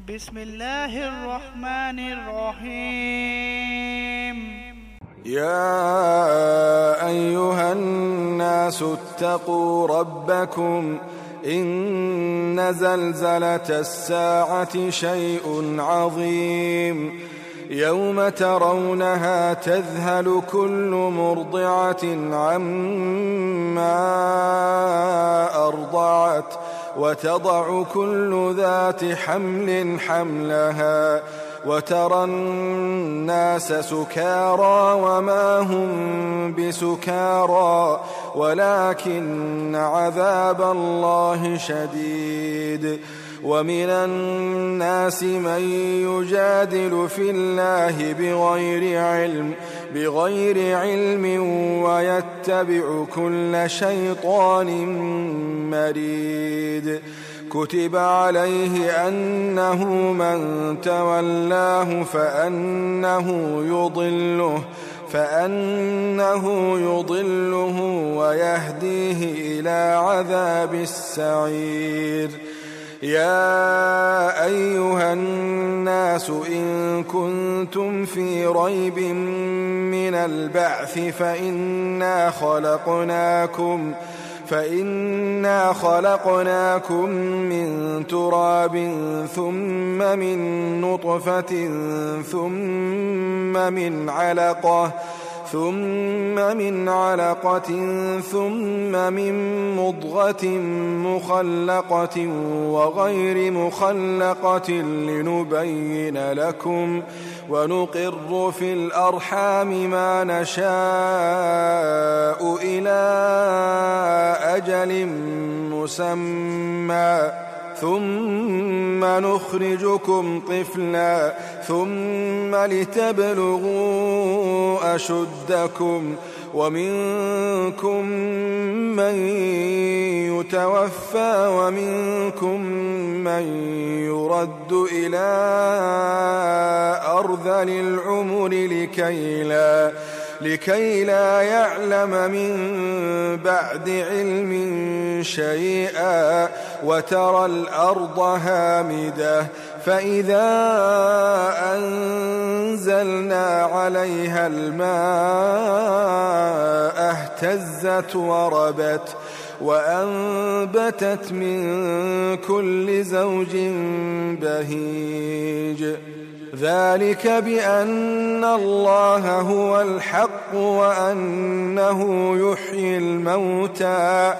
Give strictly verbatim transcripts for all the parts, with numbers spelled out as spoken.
بسم الله الرحمن الرحيم. يا أيها الناس اتقوا ربكم إن زلزلة الساعة شيء عظيم يوم ترونها تذهل كل مرضعة عما أرضعت وتضع كل ذات حمل حملها وترى الناس سكارى وما هم بسكارى ولكن عذاب الله شديد. ومن الناس من يجادل في الله بغير علم بغير علم ويتبع كل شيطان مريد. كتب عليه أنه من تولاه فأنه يضله فأنه يضله ويهديه إلى عذاب السعير. يا أيها الناس إن كنتم في ريب من البعث فإنا خلقناكم فإنا خلقناكم من تراب ثم من نطفة ثم من علقة ثم من علقة ثم من مضغة مخلقة وغير مخلقة لنبين لكم ونقر في الأرحام ما نشاء إلى أجل مسمى ثم نخرجكم طفلا ثم لتبلغوا أشدكم ومنكم من يتوفى ومنكم من يرد إلى أرذل العمر لكي لا لكي لا يعلم من بعد علم شيئا وترى الأرض هامدة فإذا أنزلنا عليها الماء اهتزت وربت وأنبتت من كل زوج بهيج. ذلك بأن الله هو الحق وأنه يحيي الموتى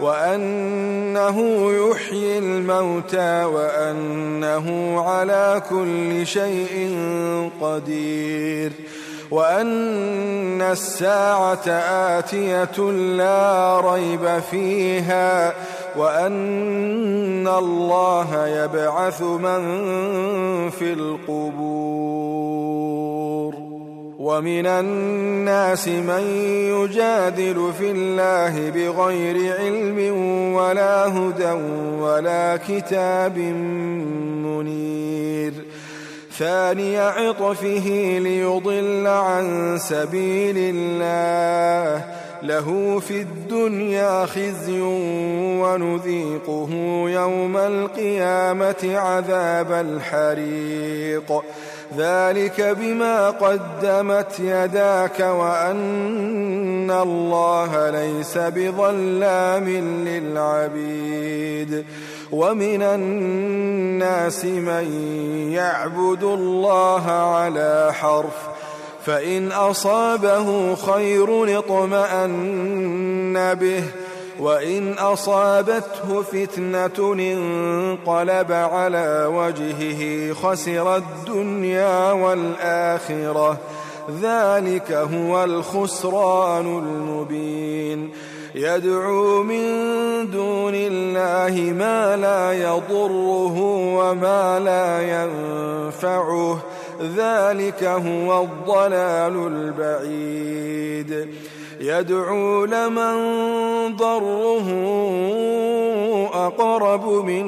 وأنه يحيي الموتى وأنه على كل شيء قدير وأن الساعة آتية لا ريب فيها وأن الله يبعث من في القبور. ومن الناس من يجادل في الله بغير علم ولا هدى ولا كتاب منير. ثاني عطفه ليضل عن سبيل الله له في الدنيا خزي ونذيقه يوم القيامة عذاب الحريق. ذلك بما قدمت يداك وأن الله ليس بظلام للعبيد. ومن الناس من يعبد الله على حرف فإن أصابه خير اطمأن به وإن أصابته فتنة انقلب على وجهه خسر الدنيا والآخرة ذلك هو الخسران المبين. يدعو من دون الله ما لا يضره وما لا ينفعه ذلك هو الضلال البعيد. يدعو لمن ضره أقرب من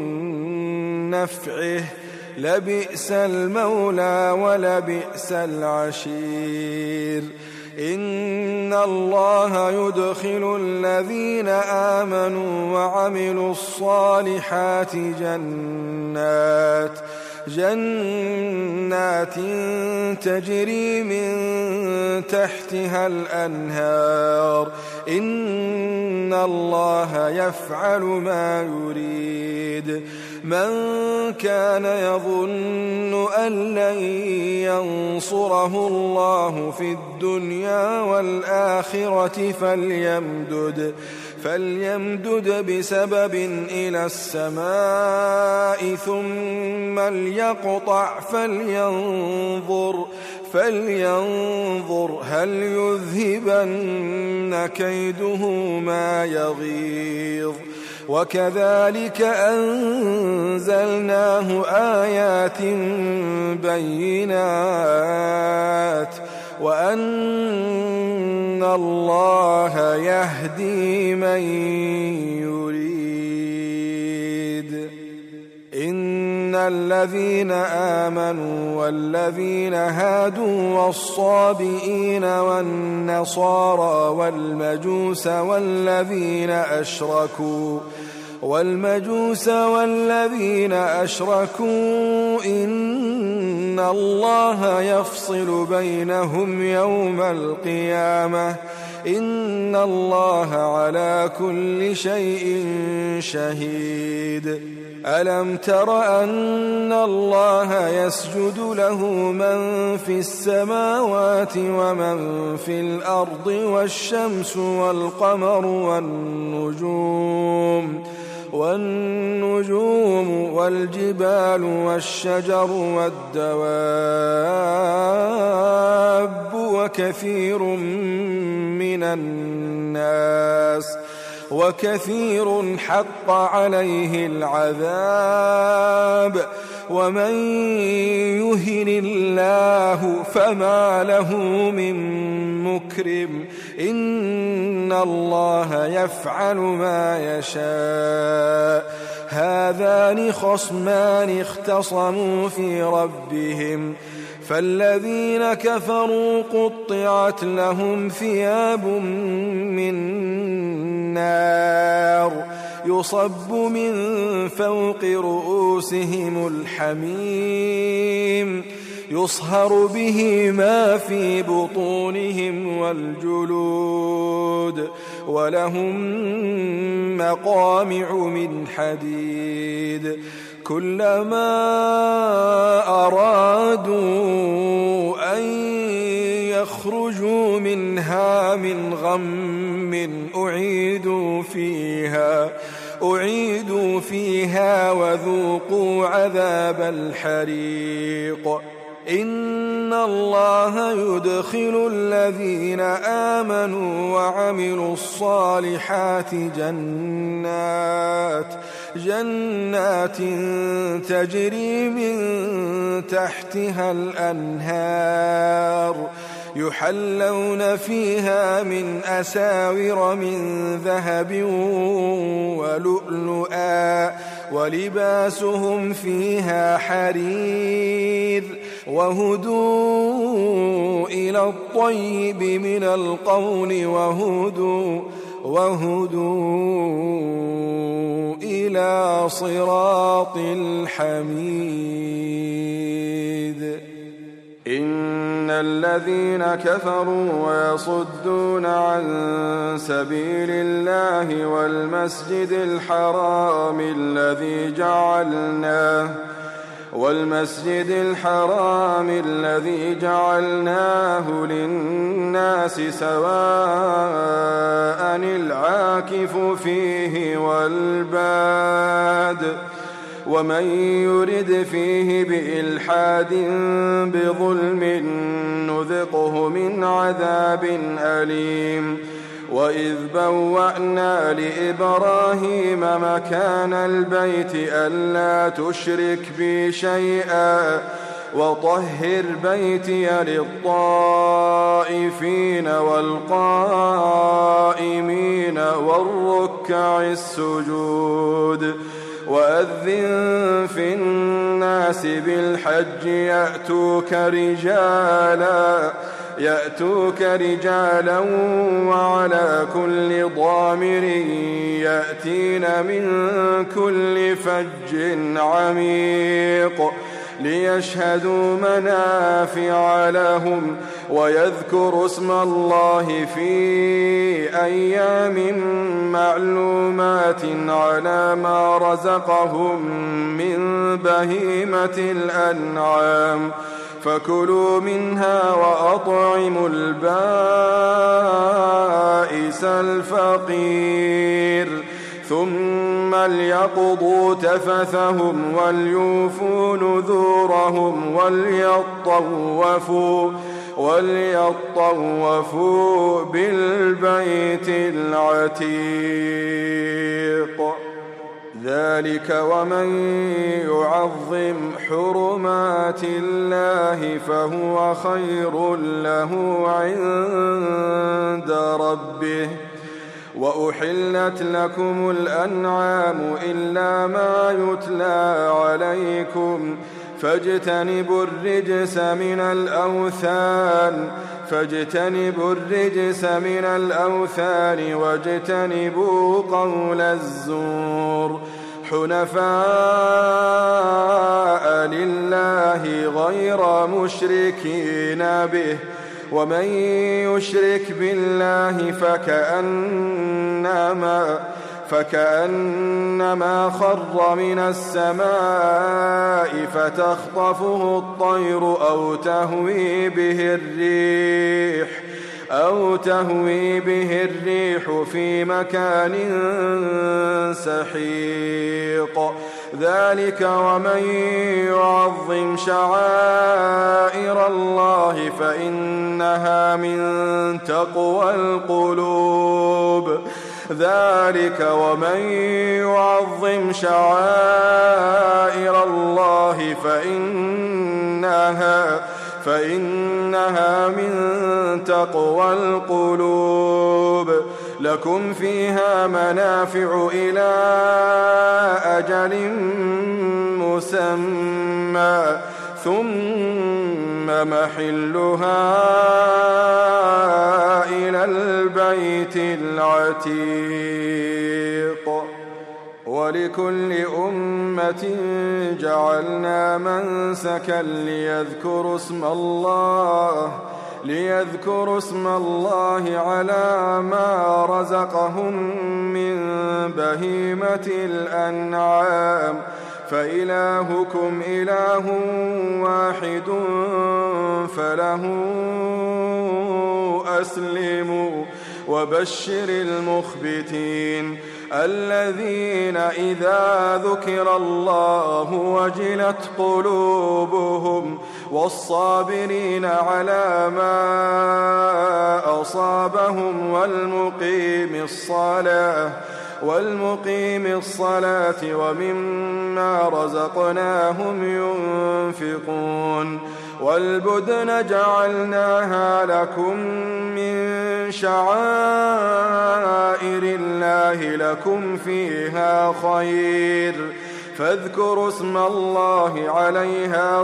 نفعه لبئس المولى ولبئس العشير. إن الله يدخل الذين آمنوا وعملوا الصالحات جنات جنات تجري من تحتها الأنهار إن الله يفعل ما يريد من كان يظن أن لن ينصره الله في الدنيا والآخرة فليمدد فليمدد بسبب إلى السماء ثم ليقطع فلينظر فلينظر هل يذهبن كيده ما يغيظ وكذلك أنزلناه آيات بينات وأن الله يهدي من يريد إن الذين آمنوا والذين هادوا والصابئين والنصارى والمجوس والذين أشركوا والمجوس والذين أشركوا إن الله يفصل بينهم يوم القيامة إن الله على كل شيء شهيد ألم تر أن الله يسجد له من في السماوات ومن في الأرض والشمس والقمر والنجوم والنجوم والجبال والشجر والدواب وكثير من الناس وكثير حق عليه العذاب ومن يهن الله فما له من مكرم إن الله يفعل ما يشاء هذان خصمان اختصموا في ربهم فالذين كفروا قطعت لهم ثياب من نار يصب من فوق رؤوسهم الحميم يصهر به ما في بطونهم والجلود ولهم مقامع من حديد كلما أرادوا أن يخرجوا منها من غم أعيدوا فيها أعيدوا فيها وذوقوا عذاب الحريق إن الله يدخل الذين آمنوا وعملوا الصالحات جنات جنات تجري من تحتها الأنهار يحلون فيها من أساور من ذهب ولؤلؤا ولباسهم فيها حرير وهدوا إلى الطيب من القول وهدوا وهدوا إلى صراط الحميد إن الذين كفروا ويصدون عن سبيل الله والمسجد الحرام الذي جعلناه والمسجد الحرام الذي جعلناه للناس سواء العاكف فيه والباد ومن يرد فيه بإلحاد بظلم نذقه من عذاب أليم وإذ بوأنا لإبراهيم مكان البيت ألا تشرك بي شيئا وطهر بيتي للطائفين والقائمين والركع السجود وأذن في الناس بالحج يأتوك رجالا يأتوك رجالا وعلى كل ضامر يأتين من كل فج عميق ليشهدوا منافع لهم ويذكروا اسم الله في أيام معلومات على ما رزقهم من بهيمة الأنعام فكلوا منها وأطعموا البائس الفقير ثم ليقضوا تفثهم وليوفوا نذورهم وليطوفوا وليطوفوا بالبيت العتيق ذلك ومن يعظم حرمات الله فهو خير له عند ربه وأحلت لكم الأنعام إلا ما يتلى عليكم فاجتنبوا الرجس من الأوثان فاجتنبوا الرجس من الأوثان واجتنبوا قول الزور حنفاء لله غير مشركين به ومن يشرك بالله فكأنما فكأنما خر من السماء فتخطفه الطير أو تهوي به الريح أو تهوي به الريح في مكان سحيق ذلك ومن يعظم شعائر الله فإنها من تقوى القلوب ذلك ومن يعظم شعائر الله فإنها فإنها من تقوى القلوب لكم فيها منافع إلى أجل مسمى ثم محلها إلى البيت العتيق ولكل أمة جعلنا منسكا ليذكروا اسم الله ليذكروا اسم الله على ما رزقهم من بهيمة الأنعام فإلهكم إله واحد فله أسلموا وبشر المخبتين الذين إذا ذكر الله وجلت قلوبهم والصابرين على ما أصابهم والمقيم الصلاة والمقيم الصلاة ومما رزقناهم ينفقون والبدن جعلناها لكم من شعائر الله لكم فيها خير فاذكروا اسم الله عليها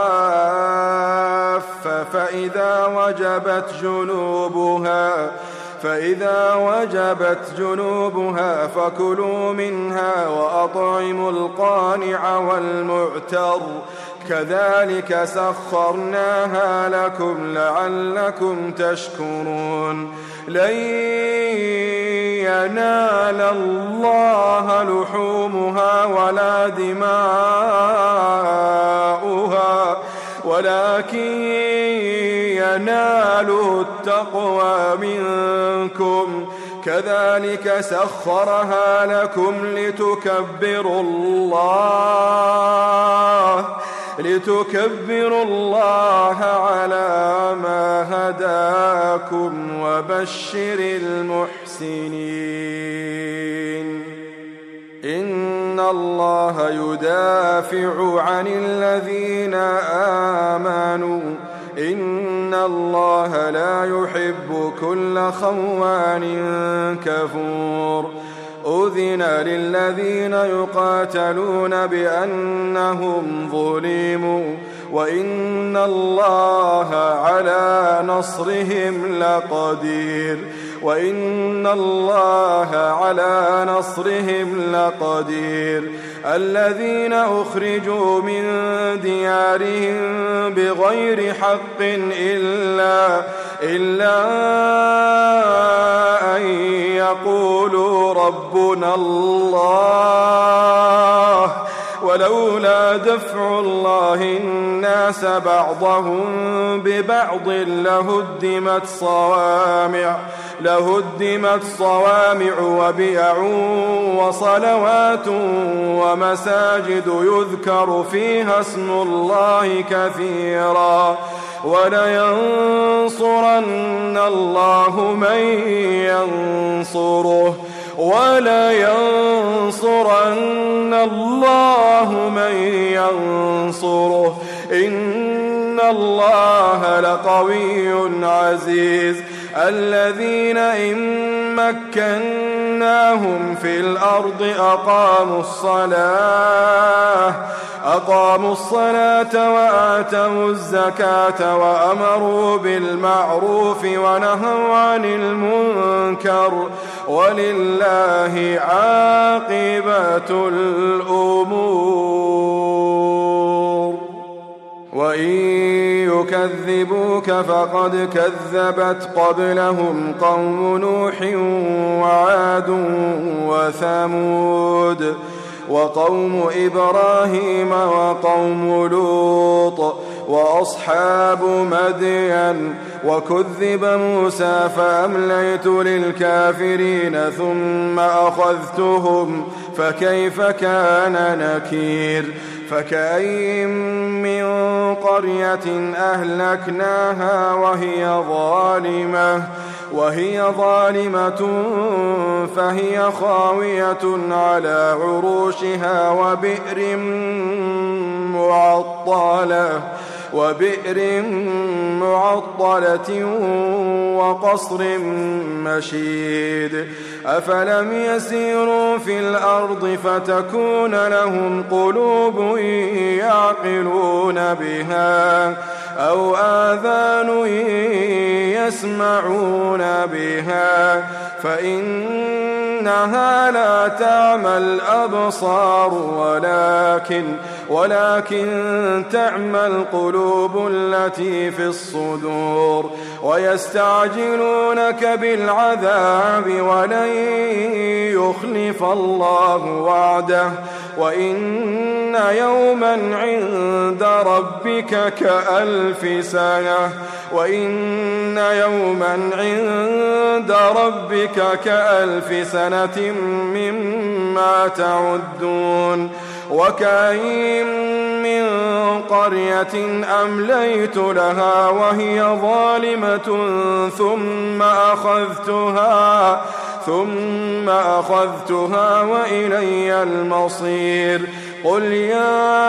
صواف فإذا وجبت جنوبها فإذا وجبت جنوبها فكلوا منها وأطعموا القانع والمعتر كذلك سخرناها لكم لعلكم تشكرون لن ينال الله لحومها ولا دماؤها ولكن يناله التقوى منكم كذلك سخرها لكم لتكبروا الله لتكبروا الله على ما هداكم وبشر المحسنين إن الله يدافع عن الذين آمنوا إن الله لا يحب كل خوان كفور أذن للذين يقاتلون بأنهم ظلموا وإن الله على نصرهم لقدير وإن الله على نصرهم لقدير. الذين أخرجوا من ديارهم بغير حق إلا, إلا أن يقولوا ربنا الله ولولا دفع الله الناس بعضهم ببعض لهدمت صوامع لهدمت صوامع وبيع وصلوات ومساجد يذكر فيها اسم الله كثيرا ولينصرن الله من ينصره ولينصرن الله من ينصره إن الله لقوي عزيز. الذين إن مكناهم في الأرض أقاموا الصلاة أقاموا الصلاة وآتوا الزكاة وأمروا بالمعروف ونهوا عن المنكر ولله عاقبة الأمور. وإن يكذبوك فقد كذبت قبلهم قوم نوح وعاد وثمود وقوم إبراهيم وقوم لوط وأصحاب مدين وكذب موسى فأمليت للكافرين ثم أخذتهم فكيف كان نكير. فكأين من قرية أهلكناها وهي ظالمة وهي ظالمة فهي خاوية على عروشها وبئر معطلة وبئر معطلة وقصر مشيد. أفلم يسيروا في الأرض فتكون لهم قلوب يعقلون بها أو آذان يسمعون بها فإنها لا تعمى الأبصار ولكن ولكن تعمى القلوب التي في الصدور. ويستعجلونك بالعذاب ولن يخلف الله وعده وإن يوما عند ربك كألف سنة وإن يوما عند ربك كألف سنة مما تعدون. وكأين من قرية أمليت لها وهي ظالمة ثم أخذتها ثم أخذتها وإلي المصير. قل يا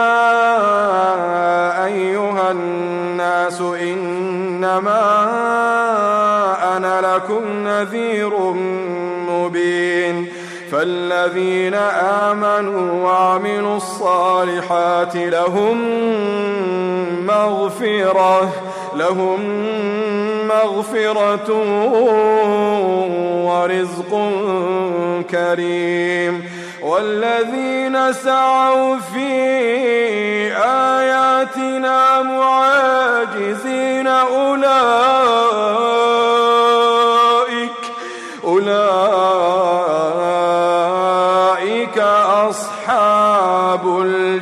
أيها الناس إنما أنا لكم نذير مبين. فالذين آمنوا وعملوا الصالحات لهم مغفرة لهم مغفرة ورزق كريم. والذين سعوا في آياتنا معاجزين أولئك أولئك أصحاب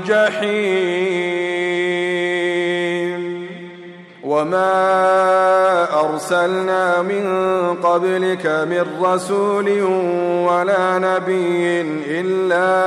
الجحيم. وما أرسلنا من قبلك من رسول ولا نبي إلا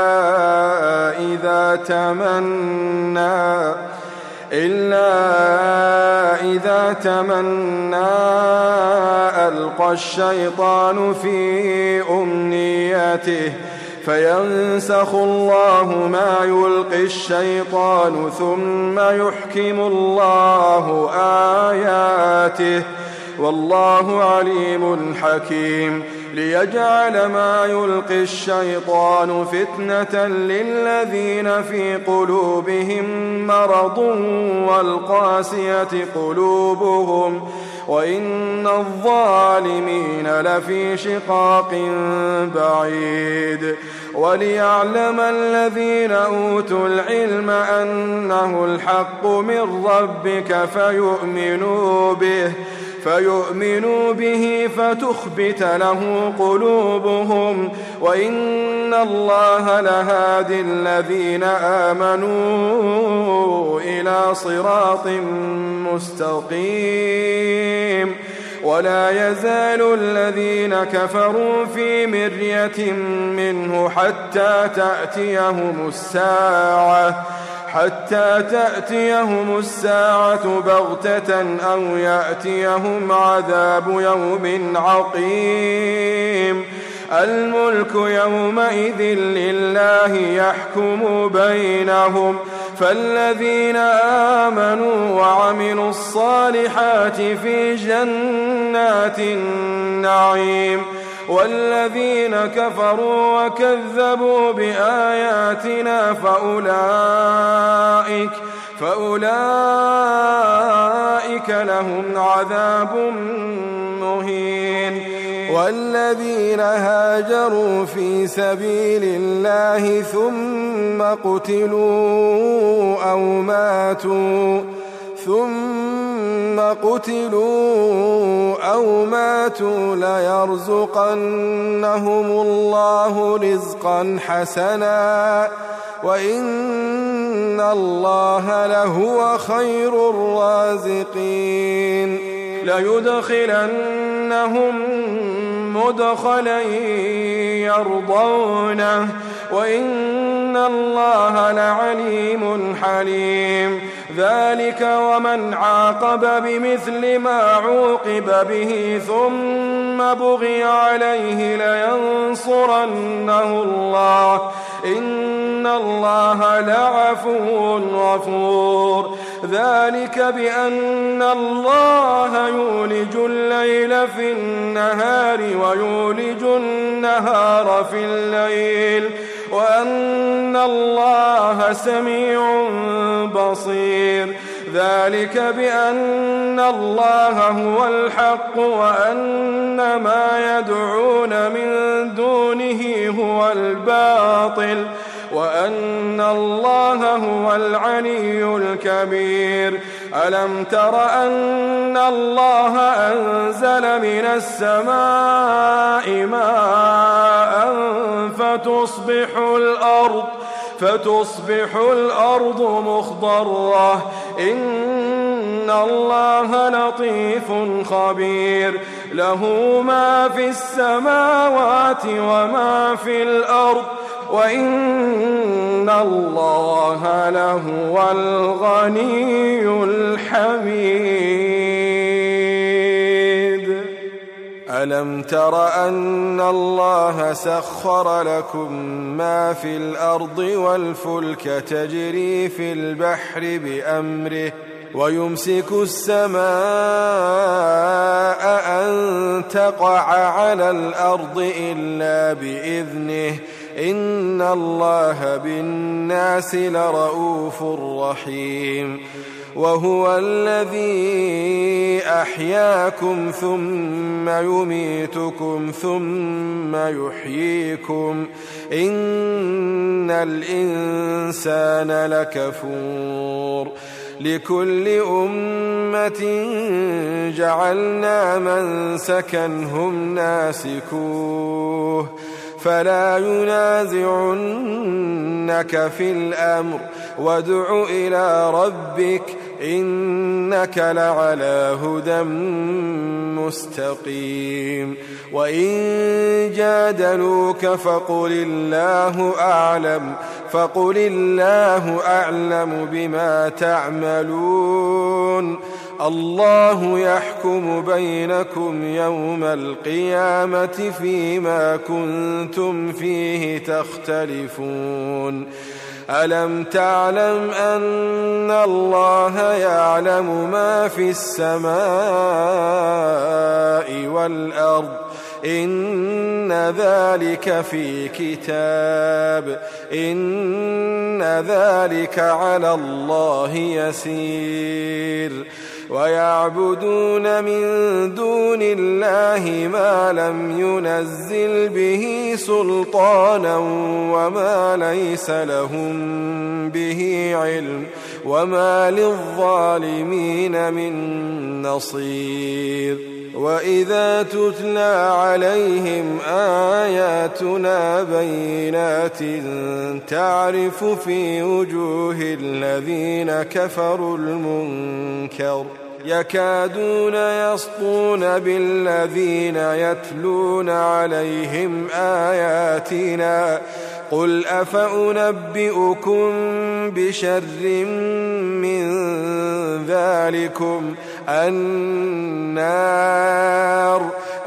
إذا تمنى إلا إذا تمنى ألقى الشيطان في أمنيته فينسخ الله ما يلقي الشيطان ثم يحكم الله آياته والله عليم حكيم. ليجعل ما يلقي الشيطان فتنة للذين في قلوبهم مرض والقاسية قلوبهم وإن الظالمين لفي شقاق بعيد وليعلم الذين أوتوا العلم أنه الحق من ربك فيؤمنوا به فيؤمنوا به فتخبت له قلوبهم وإن الله لهادي الذين آمنوا إلى صراط مستقيم ولا يزال الذين كفروا في مرية منه حتى تأتيهم الساعة حتى تأتيهم الساعة بغتة أو يأتيهم عذاب يوم عقيم الملك يومئذ لله يحكم بينهم فالذين آمنوا وعملوا الصالحات في جنات النعيم والذين كفروا وكذبوا بآياتنا فأولئك فأولئك لهم عذاب مهين والذين هاجروا في سبيل الله ثم قتلوا أو ماتوا ثم قتلوا أو ماتوا ليرزقنهم الله رزقا حسنا وإن الله لهو خير الرازقين ليدخلنهم مدخلا يرضونه وإن الله لعليم حليم ذلك ومن عاقب بمثل ما عوقب به ثم بغي عليه لينصرنه الله إن الله لعفو غفور ذلك بأن الله يولج الليل في النهار ويولج النهار في الليل وأن الله سميع بصير ذلك بأن الله هو الحق وأن ما يدعون من دونه هو الباطل وأن الله هو العلي الكبير ألم تر أن الله أنزل من السماء ماء فتصبح الأرض فتصبح الأرض مخضرة إن الله لطيف خبير له ما في السماوات وما في الأرض وإن الله لهو الغني الحميد ألم تر أن الله سخر لكم ما في الأرض والفلك تجري في البحر بأمره ويمسك السماء أن تقع على الأرض إلا بإذنه إن الله بالناس لرؤوف رحيم وهو الذي أحياكم ثم يميتكم ثم يحييكم إن الإنسان لكفور لكل أمة جعلنا منسكا هم ناسكوه فلا ينازعنك في الأمر وادع إلى ربك إنك لعلى هدى مستقيم وإن جادلوك فقل الله أعلم فقل الله أعلم بما تعملون الله يحكم بينكم يوم القيامة فيما كنتم فيه تختلفون ألم تعلم أن الله يعلم ما في السماء والأرض إن ذلك في كتاب إن ذلك على الله يسير ويعبدون من دون الله ما لم ينزل به سلطانا وما ليس لهم به علم وما للظالمين من نصير وإذا تتلى عليهم آياتنا بينات تعرف في وجوه الذين كفروا المنكر يكادون يسطون بالذين يتلون عليهم آياتنا قل أفأنبئكم بشر من ذلكم النار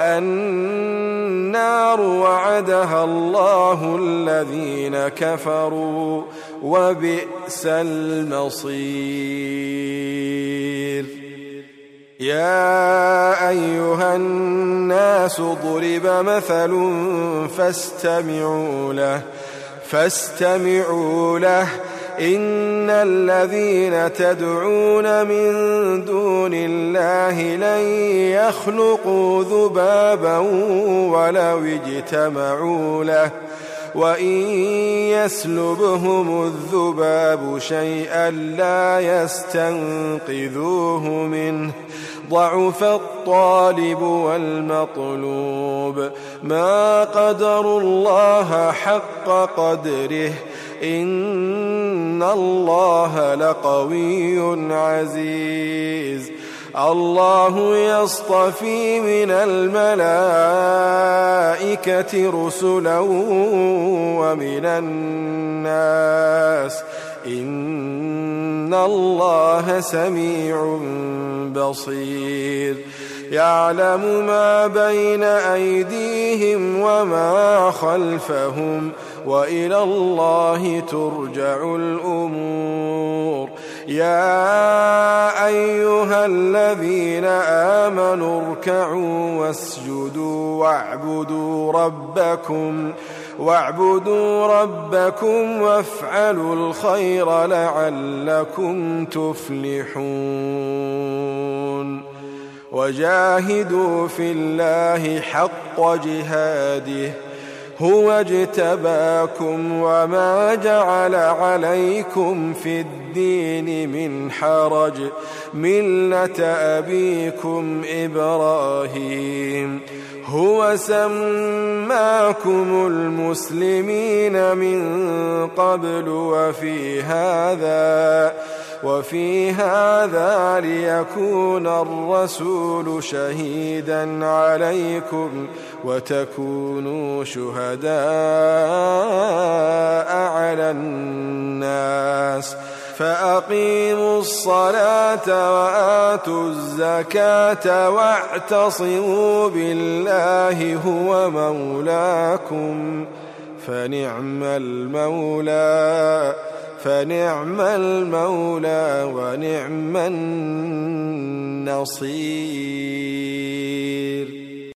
النار وعدها الله الذين كفروا وبئس المصير يا أيها الناس ضرب مثل فاستمعوا له فاستمعوا له إن الذين تدعون من دون الله لن يخلقوا ذبابا ولو اجتمعوا له وإن يسلبهم الذباب شيئا لا يستنقذوه منه ضعف الطالب والمطلوب ما قدروا الله حق قدره إن الله لقوي عزيز الله يصطفي من الملائكة رسلا ومن الناس إن الله سميع بصير يعلم ما بين أيديهم وما خلفهم وإلى الله ترجع الأمور يا أيها الذين آمنوا اركعوا واسجدوا واعبدوا ربكم واعبدوا ربكم وافعلوا الخير لعلكم تفلحون وجاهدوا في الله حق جهاده هو اجتباكم وما جعل عليكم في الدين من حرج ملة أبيكم إبراهيم هو سماكم المسلمين من قبل وفي هذا وفي هذا ليكون الرسول شهيدا عليكم وتكونوا شهداء على الناس فأقيموا الصلاة وآتوا الزكاة واعتصموا بالله هو مولاكم فنعم المولى فنعم المولى ونعم النصير